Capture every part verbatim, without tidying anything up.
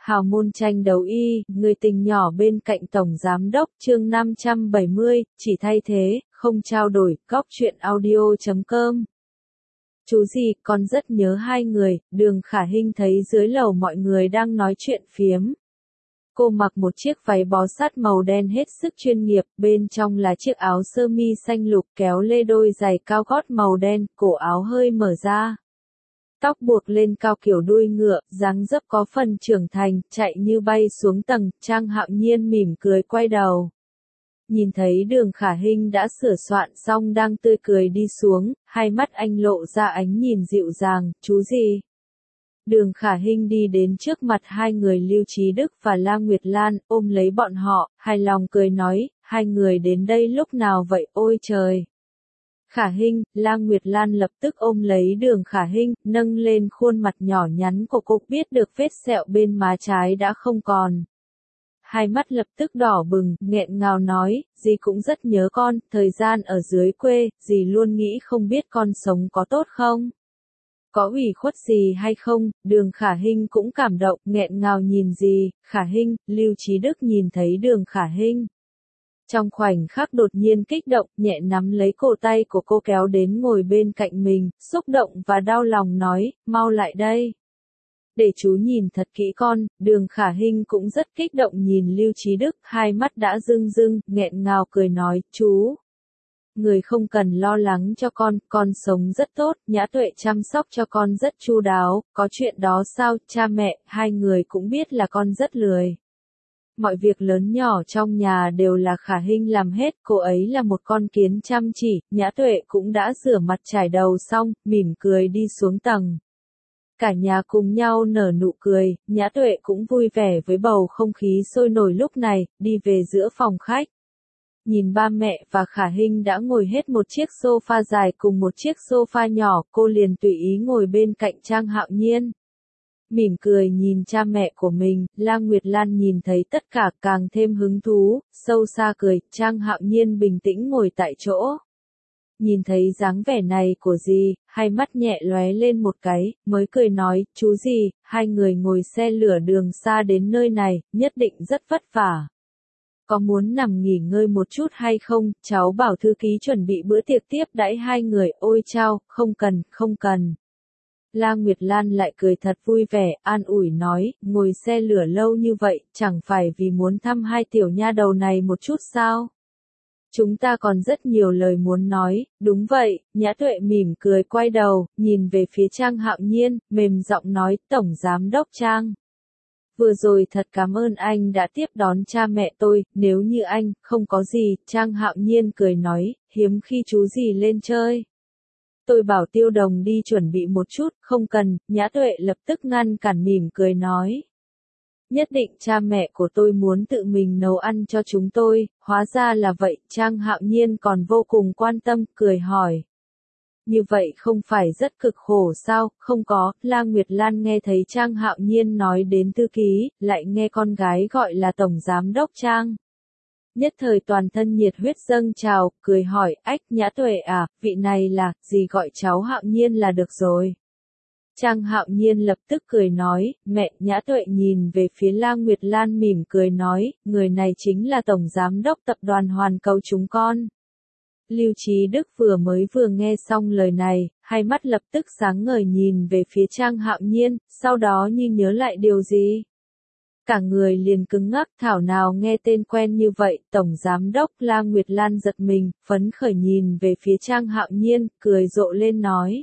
Hào môn tranh đấu y, người tình nhỏ bên cạnh Tổng Giám Đốc, chương năm trăm bảy mươi, chỉ thay thế, không trao đổi, góc chuyện audio chấm com. Chú gì, con rất nhớ hai người, Đường Khả Hinh thấy dưới lầu mọi người đang nói chuyện phiếm. Cô mặc một chiếc váy bó sát màu đen hết sức chuyên nghiệp, bên trong là chiếc áo sơ mi xanh lục kéo lê đôi giày cao gót màu đen, cổ áo hơi mở ra. Tóc buộc lên cao kiểu đuôi ngựa, dáng dấp có phần trưởng thành, chạy như bay xuống tầng, Trang Hạo Nhiên mỉm cười quay đầu. Nhìn thấy Đường Khả Hinh đã sửa soạn xong đang tươi cười đi xuống, hai mắt anh lộ ra ánh nhìn dịu dàng, chú gì? Đường Khả Hinh đi đến trước mặt hai người Lưu Trí Đức và La Nguyệt Lan, ôm lấy bọn họ, hài lòng cười nói, hai người đến đây lúc nào vậy, ôi trời! Khả Hinh, La Nguyệt Lan lập tức ôm lấy Đường Khả Hinh, nâng lên khuôn mặt nhỏ nhắn của cô, biết được vết sẹo bên má trái đã không còn. Hai mắt lập tức đỏ bừng, nghẹn ngào nói, dì cũng rất nhớ con, thời gian ở dưới quê, dì luôn nghĩ không biết con sống có tốt không? Có ủy khuất gì hay không? Đường Khả Hinh cũng cảm động, nghẹn ngào nhìn dì, Khả Hinh, Lưu Trí Đức nhìn thấy Đường Khả Hinh. Trong khoảnh khắc đột nhiên kích động, nhẹ nắm lấy cổ tay của cô kéo đến ngồi bên cạnh mình, xúc động và đau lòng nói, mau lại đây. Để chú nhìn thật kỹ con, Đường Khả Hinh cũng rất kích động nhìn Lưu Trí Đức, hai mắt đã rưng rưng, nghẹn ngào cười nói, chú. Người không cần lo lắng cho con, con sống rất tốt, Nhã Tuệ chăm sóc cho con rất chu đáo, có chuyện đó sao, cha mẹ, hai người cũng biết là con rất lười. Mọi việc lớn nhỏ trong nhà đều là Khả Hinh làm hết, cô ấy là một con kiến chăm chỉ, Nhã Tuệ cũng đã rửa mặt trải đầu xong, mỉm cười đi xuống tầng. Cả nhà cùng nhau nở nụ cười, Nhã Tuệ cũng vui vẻ với bầu không khí sôi nổi lúc này, đi về giữa phòng khách. Nhìn ba mẹ và Khả Hinh đã ngồi hết một chiếc sofa dài cùng một chiếc sofa nhỏ, cô liền tùy ý ngồi bên cạnh Trang Hạo Nhiên. Mỉm cười nhìn cha mẹ của mình, La Nguyệt Lan nhìn thấy tất cả càng thêm hứng thú, sâu xa cười, Trang Hạo Nhiên bình tĩnh ngồi tại chỗ. Nhìn thấy dáng vẻ này của dì, hai mắt nhẹ lóe lên một cái, mới cười nói, chú dì, hai người ngồi xe lửa đường xa đến nơi này, nhất định rất vất vả. Có muốn nằm nghỉ ngơi một chút hay không, cháu bảo thư ký chuẩn bị bữa tiệc tiếp đãi hai người, ôi chao, không cần, không cần. La Nguyệt Lan lại cười thật vui vẻ, an ủi nói, ngồi xe lửa lâu như vậy, chẳng phải vì muốn thăm hai tiểu nha đầu này một chút sao? Chúng ta còn rất nhiều lời muốn nói, đúng vậy, Nhã Tuệ mỉm cười quay đầu, nhìn về phía Trang Hạo Nhiên, mềm giọng nói, Tổng Giám Đốc Trang. Vừa rồi thật cảm ơn anh đã tiếp đón cha mẹ tôi, nếu như anh, không có gì, Trang Hạo Nhiên cười nói, hiếm khi chú gì lên chơi. Tôi bảo Tiêu Đồng đi chuẩn bị một chút, không cần, Nhã Tuệ lập tức ngăn cản mỉm cười nói. Nhất định cha mẹ của tôi muốn tự mình nấu ăn cho chúng tôi, hóa ra là vậy, Trang Hạo Nhiên còn vô cùng quan tâm, cười hỏi. Như vậy không phải rất cực khổ sao, không có, La Nguyệt Lan nghe thấy Trang Hạo Nhiên nói đến thư ký, lại nghe con gái gọi là Tổng Giám Đốc Trang. Nhất thời toàn thân nhiệt huyết dâng trào, cười hỏi, ách Nhã Tuệ à, vị này là, gì gọi cháu Hạo Nhiên là được rồi. Trang Hạo Nhiên lập tức cười nói, mẹ, Nhã Tuệ nhìn về phía La Nguyệt Lan mỉm cười nói, người này chính là Tổng Giám Đốc Tập đoàn Hoàn Cầu chúng con. Lưu Trí Đức vừa mới vừa nghe xong lời này, hai mắt lập tức sáng ngời nhìn về phía Trang Hạo Nhiên, sau đó như nhớ lại điều gì. Cả người liền cứng ngắc, thảo nào nghe tên quen như vậy, Tổng Giám Đốc La Nguyệt Lan giật mình, phấn khởi nhìn về phía Trang Hạo Nhiên, cười rộ lên nói.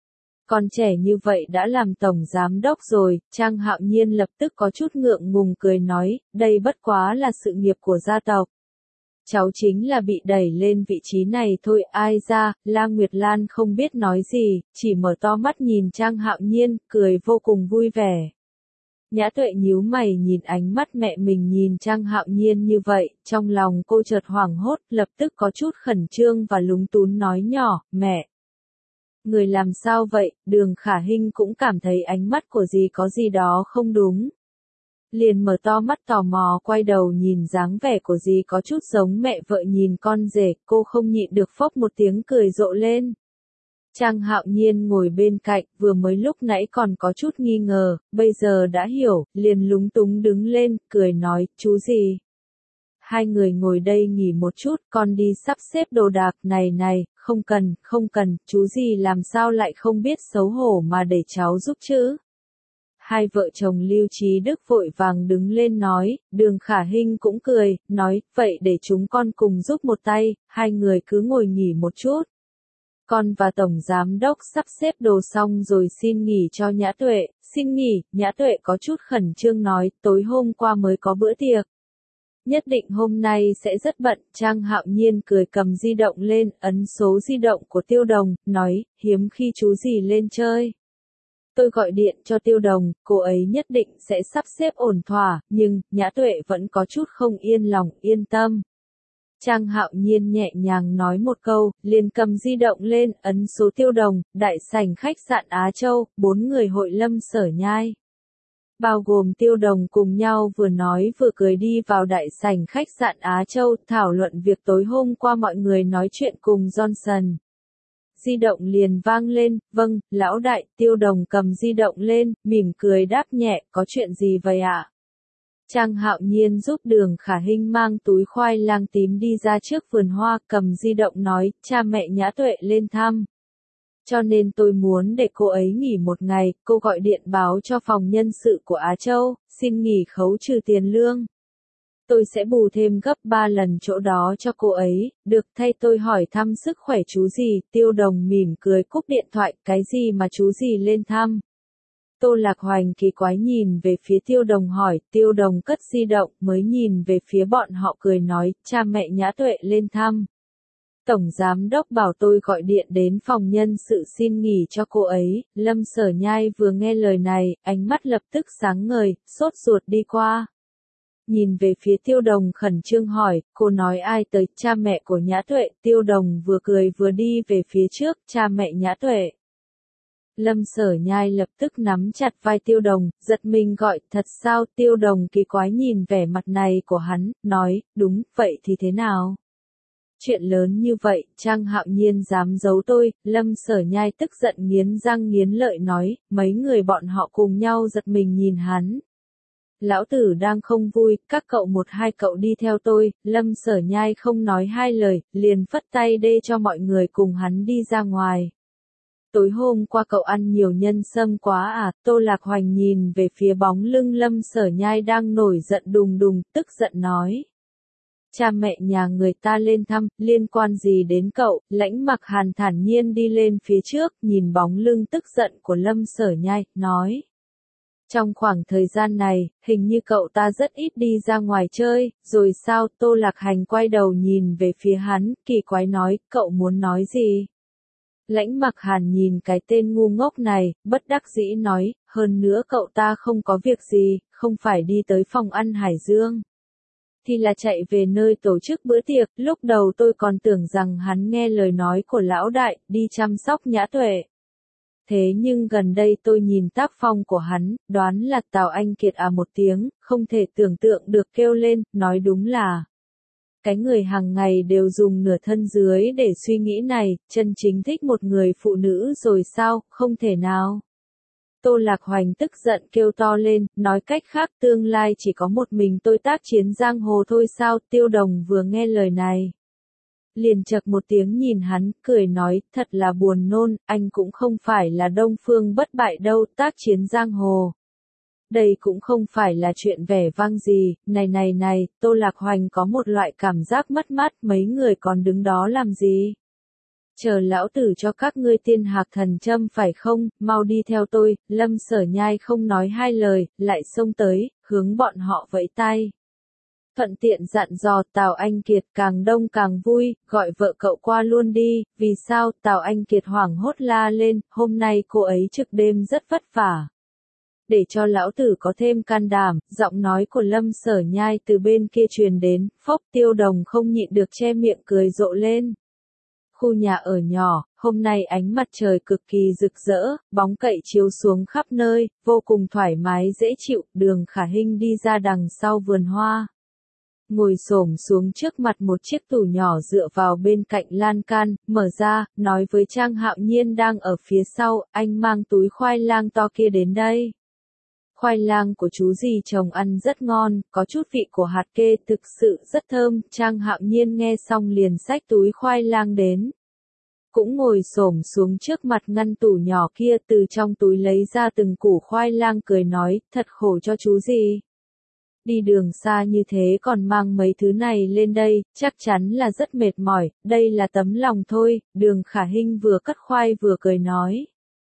Còn trẻ như vậy đã làm Tổng Giám Đốc rồi, Trang Hạo Nhiên lập tức có chút ngượng ngùng cười nói, đây bất quá là sự nghiệp của gia tộc. Cháu chính là bị đẩy lên vị trí này thôi, ai ra, La Nguyệt Lan không biết nói gì, chỉ mở to mắt nhìn Trang Hạo Nhiên, cười vô cùng vui vẻ. Nhã Tuệ nhíu mày nhìn ánh mắt mẹ mình nhìn Trang Hạo Nhiên như vậy, trong lòng cô chợt hoảng hốt, lập tức có chút khẩn trương và lúng tún nói nhỏ, mẹ. Người làm sao vậy, Đường Khả Hinh cũng cảm thấy ánh mắt của dì có gì đó không đúng. Liền mở to mắt tò mò quay đầu nhìn dáng vẻ của dì có chút giống mẹ vợ nhìn con rể, cô không nhịn được phốc một tiếng cười rộ lên. Trang Hạo Nhiên ngồi bên cạnh, vừa mới lúc nãy còn có chút nghi ngờ, bây giờ đã hiểu, liền lúng túng đứng lên, cười nói, chú gì? Hai người ngồi đây nghỉ một chút, con đi sắp xếp đồ đạc, này này, không cần, không cần, chú gì làm sao lại không biết xấu hổ mà để cháu giúp chứ? Hai vợ chồng Lưu Trí Đức vội vàng đứng lên nói, Đường Khả Hinh cũng cười, nói, vậy để chúng con cùng giúp một tay, hai người cứ ngồi nghỉ một chút. Con và Tổng Giám Đốc sắp xếp đồ xong rồi xin nghỉ cho Nhã Tuệ, xin nghỉ, Nhã Tuệ có chút khẩn trương nói, tối hôm qua mới có bữa tiệc. Nhất định hôm nay sẽ rất bận, Trang Hạo Nhiên cười cầm di động lên, ấn số di động của Tiêu Đồng, nói, hiếm khi chú gì lên chơi. Tôi gọi điện cho Tiêu Đồng, cô ấy nhất định sẽ sắp xếp ổn thỏa, nhưng, Nhã Tuệ vẫn có chút không yên lòng, yên tâm. Trang Hạo Nhiên nhẹ nhàng nói một câu, liền cầm di động lên, ấn số Tiêu Đồng, đại sảnh khách sạn Á Châu, bốn người hội Lâm Sở Nhai. Bao gồm Tiêu Đồng cùng nhau vừa nói vừa cười đi vào đại sảnh khách sạn Á Châu, thảo luận việc tối hôm qua mọi người nói chuyện cùng Johnson. Di động liền vang lên, vâng, lão đại, Tiêu Đồng cầm di động lên, mỉm cười đáp nhẹ, có chuyện gì vậy ạ? Trang Hạo Nhiên giúp Đường Khả Hinh mang túi khoai lang tím đi ra trước vườn hoa, cầm di động nói, cha mẹ Nhã Tuệ lên thăm. Cho nên tôi muốn để cô ấy nghỉ một ngày, cô gọi điện báo cho phòng nhân sự của Á Châu, xin nghỉ khấu trừ tiền lương. Tôi sẽ bù thêm gấp ba lần chỗ đó cho cô ấy, được thay tôi hỏi thăm sức khỏe chú gì, Tiêu Đồng mỉm cười cúp điện thoại, cái gì mà chú gì lên thăm. Tô Lạc Hoành kỳ quái nhìn về phía Tiêu Đồng hỏi, Tiêu Đồng cất di động mới nhìn về phía bọn họ cười nói, cha mẹ Nhã Tuệ lên thăm. Tổng Giám Đốc bảo tôi gọi điện đến phòng nhân sự xin nghỉ cho cô ấy, Lâm Sở Nhai vừa nghe lời này, ánh mắt lập tức sáng ngời, sốt ruột đi qua. Nhìn về phía Tiêu Đồng khẩn trương hỏi, cô nói ai tới, cha mẹ của Nhã Tuệ, Tiêu Đồng vừa cười vừa đi về phía trước, cha mẹ Nhã Tuệ. Lâm Sở Nhai lập tức nắm chặt vai Tiêu Đồng, giật mình gọi, thật sao, Tiêu Đồng kỳ quái nhìn vẻ mặt này của hắn, nói, đúng, vậy thì thế nào? Chuyện lớn như vậy, Trang Hạo Nhiên dám giấu tôi, Lâm Sở Nhai tức giận nghiến răng nghiến lợi nói, mấy người bọn họ cùng nhau giật mình nhìn hắn. Lão tử đang không vui, các cậu một hai cậu đi theo tôi, Lâm Sở Nhai không nói hai lời, liền phất tay đê cho mọi người cùng hắn đi ra ngoài. Tối hôm qua cậu ăn nhiều nhân sâm quá à, Tô Lạc Hoành nhìn về phía bóng lưng Lâm Sở Nhai đang nổi giận đùng đùng, tức giận nói. Cha mẹ nhà người ta lên thăm, liên quan gì đến cậu, Lãnh Mặc Hàn thản nhiên đi lên phía trước, nhìn bóng lưng tức giận của Lâm Sở Nhai, nói. Trong khoảng thời gian này, hình như cậu ta rất ít đi ra ngoài chơi, rồi sao, Tô Lạc Hành quay đầu nhìn về phía hắn, kỳ quái nói, cậu muốn nói gì? Lãnh Mặc Hàn nhìn cái tên ngu ngốc này, bất đắc dĩ nói, hơn nữa cậu ta không có việc gì, không phải đi tới phòng ăn Hải Dương. Thì là chạy về nơi tổ chức bữa tiệc, lúc đầu tôi còn tưởng rằng hắn nghe lời nói của lão đại, đi chăm sóc Nhã Tuệ. Thế nhưng gần đây tôi nhìn tác phong của hắn, đoán là Tào Anh Kiệt à một tiếng, không thể tưởng tượng được kêu lên, nói đúng là. Cái người hàng ngày đều dùng nửa thân dưới để suy nghĩ này, chân chính thích một người phụ nữ rồi sao, không thể nào. Tô Lạc Hoành tức giận kêu to lên, nói cách khác tương lai chỉ có một mình tôi tác chiến giang hồ thôi sao, Tiêu Đồng vừa nghe lời này. Liền chật một tiếng nhìn hắn, cười nói, thật là buồn nôn, anh cũng không phải là Đông Phương bất bại đâu, tác chiến giang hồ. Đây cũng không phải là chuyện vẻ vang gì, này này này, Tô Lạc Hoành có một loại cảm giác mất mát, mấy người còn đứng đó làm gì? Chờ lão tử cho các ngươi tiên hạc thần châm phải không, mau đi theo tôi, Lâm Sở Nhai không nói hai lời, lại xông tới, hướng bọn họ vẫy tay. Thuận tiện dặn dò Tào Anh Kiệt càng đông càng vui, gọi vợ cậu qua luôn đi, vì sao, Tào Anh Kiệt hoảng hốt la lên, hôm nay cô ấy trực đêm rất vất vả. Để cho lão tử có thêm can đảm, giọng nói của Lâm Sở Nhai từ bên kia truyền đến, phốc Tiêu Đồng không nhịn được che miệng cười rộ lên. Khu nhà ở nhỏ, hôm nay ánh mặt trời cực kỳ rực rỡ, bóng cậy chiếu xuống khắp nơi, vô cùng thoải mái dễ chịu, Đường Khả Hinh đi ra đằng sau vườn hoa. ngồi xổm xuống trước mặt một chiếc tủ nhỏ dựa vào bên cạnh lan can, mở ra, nói với Trang Hạo Nhiên đang ở phía sau, anh mang túi khoai lang to kia đến đây. Khoai lang của chú dì trồng ăn rất ngon, có chút vị của hạt kê, thực sự rất thơm. Trang Hạo Nhiên nghe xong liền xách túi khoai lang đến. Cũng ngồi xổm xuống trước mặt ngăn tủ nhỏ kia, từ trong túi lấy ra từng củ khoai lang, cười nói, thật khổ cho chú dì. Đi đường xa như thế còn mang mấy thứ này lên đây, chắc chắn là rất mệt mỏi, đây là tấm lòng thôi. Đường Khả Hinh vừa cất khoai vừa cười nói.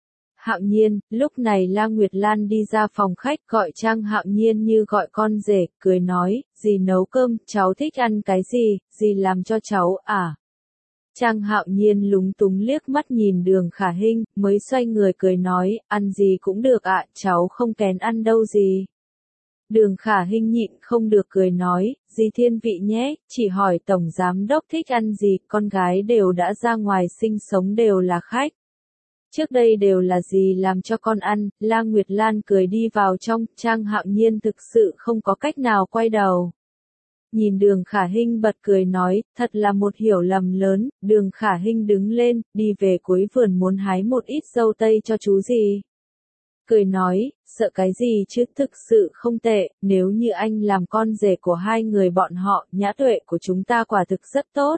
Hạo Nhiên, lúc này La Nguyệt Lan đi ra phòng khách, gọi Trang Hạo Nhiên như gọi con rể, cười nói, dì nấu cơm, cháu thích ăn cái gì, dì làm cho cháu à. Trang Hạo Nhiên lúng túng liếc mắt nhìn Đường Khả Hinh, mới xoay người cười nói, ăn gì cũng được ạ, cháu không kén ăn đâu gì. Đường Khả Hinh nhịn không được cười nói, dì thiên vị nhé, chỉ hỏi tổng giám đốc thích ăn gì, con gái đều đã ra ngoài sinh sống đều là khách. Trước đây đều là dì làm cho con ăn. La Nguyệt Lan cười đi vào trong, Trang Hạo Nhiên thực sự không có cách nào quay đầu. Nhìn Đường Khả Hinh bật cười nói, thật là một hiểu lầm lớn. Đường Khả Hinh đứng lên, đi về cuối vườn muốn hái một ít dâu tây cho chú dì. Cười nói, sợ cái gì chứ, thực sự không tệ, nếu như anh làm con rể của hai người bọn họ, nhã tuệ của chúng ta quả thực rất tốt.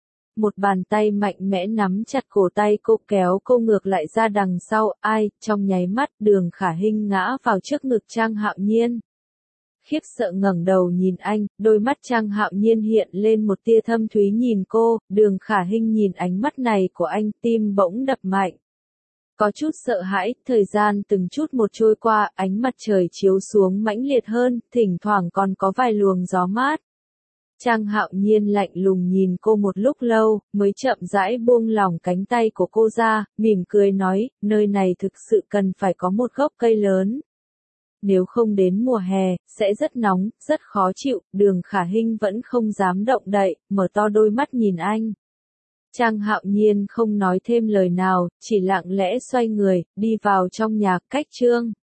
Một bàn tay mạnh mẽ nắm chặt cổ tay cô, kéo cô ngược lại ra đằng sau, ai, trong nháy mắt Đường Khả Hinh ngã vào trước ngực Trang Hạo Nhiên. Khiếp sợ ngẩng đầu nhìn anh, đôi mắt Trang Hạo Nhiên hiện lên một tia thâm thúy nhìn cô. Đường Khả Hinh nhìn ánh mắt này của anh, tim bỗng đập mạnh. Có chút sợ hãi, thời gian từng chút một trôi qua, ánh mặt trời chiếu xuống mãnh liệt hơn, thỉnh thoảng còn có vài luồng gió mát. Trang Hạo Nhiên lạnh lùng nhìn cô một lúc lâu, mới chậm rãi buông lỏng cánh tay của cô ra, mỉm cười nói, nơi này thực sự cần phải có một gốc cây lớn. Nếu không đến mùa hè, sẽ rất nóng, rất khó chịu. Đường Khả Hinh vẫn không dám động đậy, mở to đôi mắt nhìn anh. Trang Hạo Nhiên không nói thêm lời nào, chỉ lặng lẽ xoay người, đi vào trong nhà. Cách chương